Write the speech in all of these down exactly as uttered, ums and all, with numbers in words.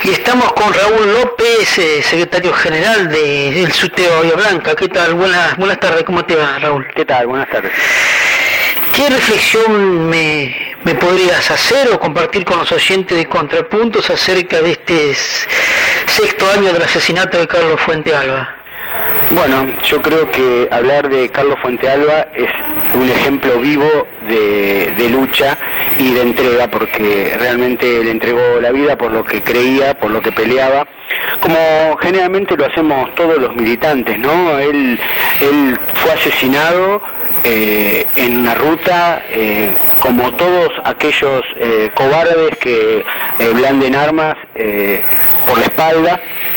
Y estamos con Raúl López, eh, secretario general de, del SUTEBA Bahía Blanca. ¿Qué tal? Buenas, buenas tardes, ¿cómo te va, Raúl? ¿Qué tal? Buenas tardes. ¿Qué reflexión me, me podrías hacer o compartir con los oyentes de Contrapuntos acerca de este sexto año del asesinato de Carlos Fuentealba? Bueno, yo creo que hablar de Carlos Fuentealba es un ejemplo vivo de, de lucha y de entrega, porque realmente él entregó la vida por lo que creía, por lo que peleaba, como generalmente lo hacemos todos los militantes, ¿no? Él, él fue asesinado eh, en una ruta, eh, como todos aquellos eh, cobardes que eh, blanden armas eh, por la espalda.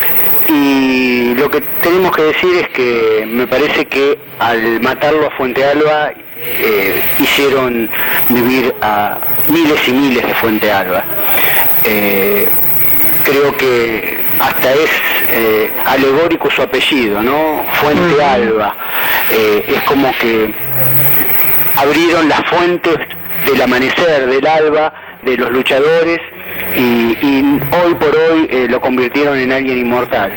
Y lo que tenemos que decir es que me parece que al matarlo a Fuentealba eh, hicieron vivir a miles y miles de Fuentealba. Eh, creo que hasta es eh, alegórico su apellido, ¿no? Fuentealba. Eh, es como que abrieron las fuentes del amanecer, del alba, de los luchadores, y, y hoy por hoy eh, lo convirtieron en alguien inmortal.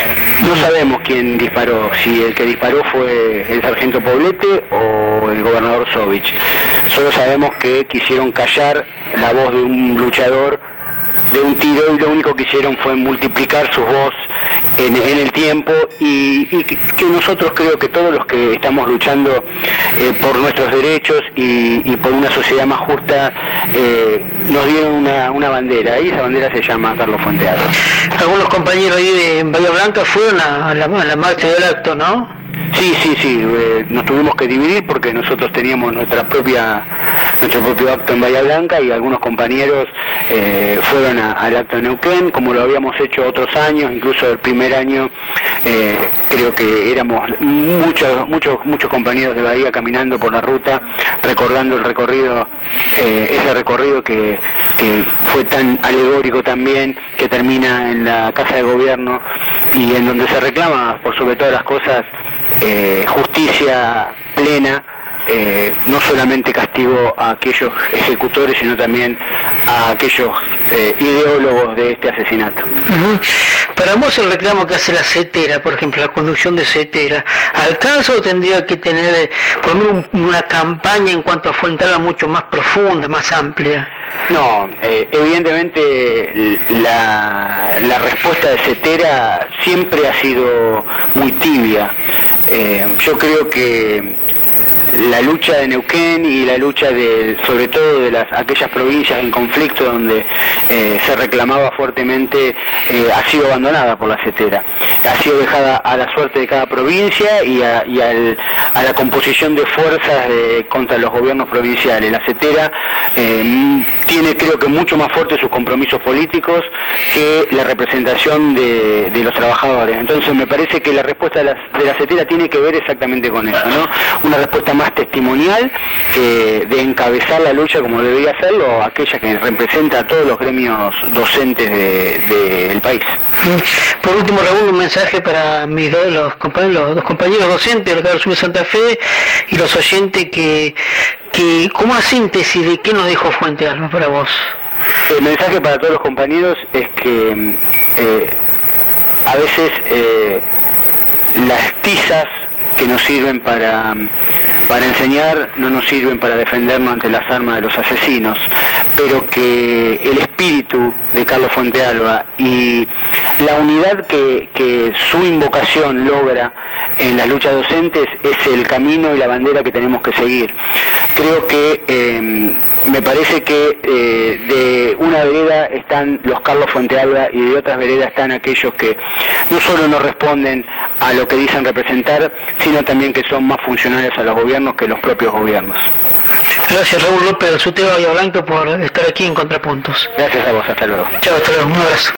No sabemos quién disparó, si el que disparó fue el sargento Poblete o el gobernador Sovich. Solo sabemos que quisieron callar la voz de un luchador de un tiro, y lo único que hicieron fue multiplicar su voz en, en el tiempo, y, y que, que nosotros, creo que todos los que estamos luchando eh, por nuestros derechos y, y por una sociedad más justa, eh, nos dieron una, una bandera, y esa bandera se llama Carlos Fuentealba. Algunos compañeros ahí de Bahía Blanca fueron a la, a la marcha del acto, ¿no? Sí, sí, sí, eh, nos tuvimos que dividir porque nosotros teníamos nuestra propia, nuestro propio acto en Bahía Blanca, y algunos compañeros eh, fueron a, al acto de Neuquén, como lo habíamos hecho otros años, incluso el primer año eh, creo que éramos muchos, muchos, muchos compañeros de Bahía caminando por la ruta, recordando el recorrido, eh, ese recorrido que, que fue tan alegórico también, que termina en la Casa de Gobierno, y en donde se reclama, por sobre todas las cosas, Eh, justicia plena, eh, no solamente castigo a aquellos ejecutores, sino también a aquellos eh, ideólogos de este asesinato. Uh-huh. Para vos, el reclamo que hace la CETERA, por ejemplo, la conducción de CETERA, ¿alcanza o tendría que tener por un, una campaña en cuanto a Fuentealba mucho más profunda, más amplia? No, eh, evidentemente la, la respuesta de CETERA siempre ha sido muy tibia. Eh, yo creo que la lucha de Neuquén y la lucha de, sobre todo de las aquellas provincias en conflicto donde eh, se reclamaba fuertemente, eh, ha sido abandonada por la CETERA. Ha sido dejada a la suerte de cada provincia y a, y al, a la composición de fuerzas de, contra los gobiernos provinciales. La CETERA eh, tiene, creo que, mucho más fuerte sus compromisos políticos que la representación de, de los trabajadores. Entonces me parece que la respuesta de la, de la CETERA tiene que ver exactamente con eso, ¿no? Una respuesta más testimonial, que de encabezar la lucha como debería hacerlo aquella que representa a todos los gremios docentes del de, de país. Por último, Raúl, un mensaje para mis dos, los, compañeros, los compañeros docentes de la Carlos Santa Fe y los oyentes, que, que como una síntesis de qué nos dijo Fuentealba para vos. El mensaje para todos los compañeros es que eh, a veces eh, las tizas que nos sirven para, para enseñar no nos sirven para defendernos ante las armas de los asesinos, pero que el espíritu de Carlos Fuentealba y la unidad que, que su invocación logra en las luchas docentes es el camino y la bandera que tenemos que seguir. Creo que eh, me parece que eh, de una vereda están los Carlos Fuentealba y de otras veredas están aquellos que no solo no responden a lo que dicen representar, sino también que son más funcionales a los gobiernos que los propios gobiernos. Gracias, Raúl López del SUTEBA Bahía Blanca, por estar aquí en Contrapuntos. Gracias a vos, hasta luego. Chao, hasta luego, un abrazo.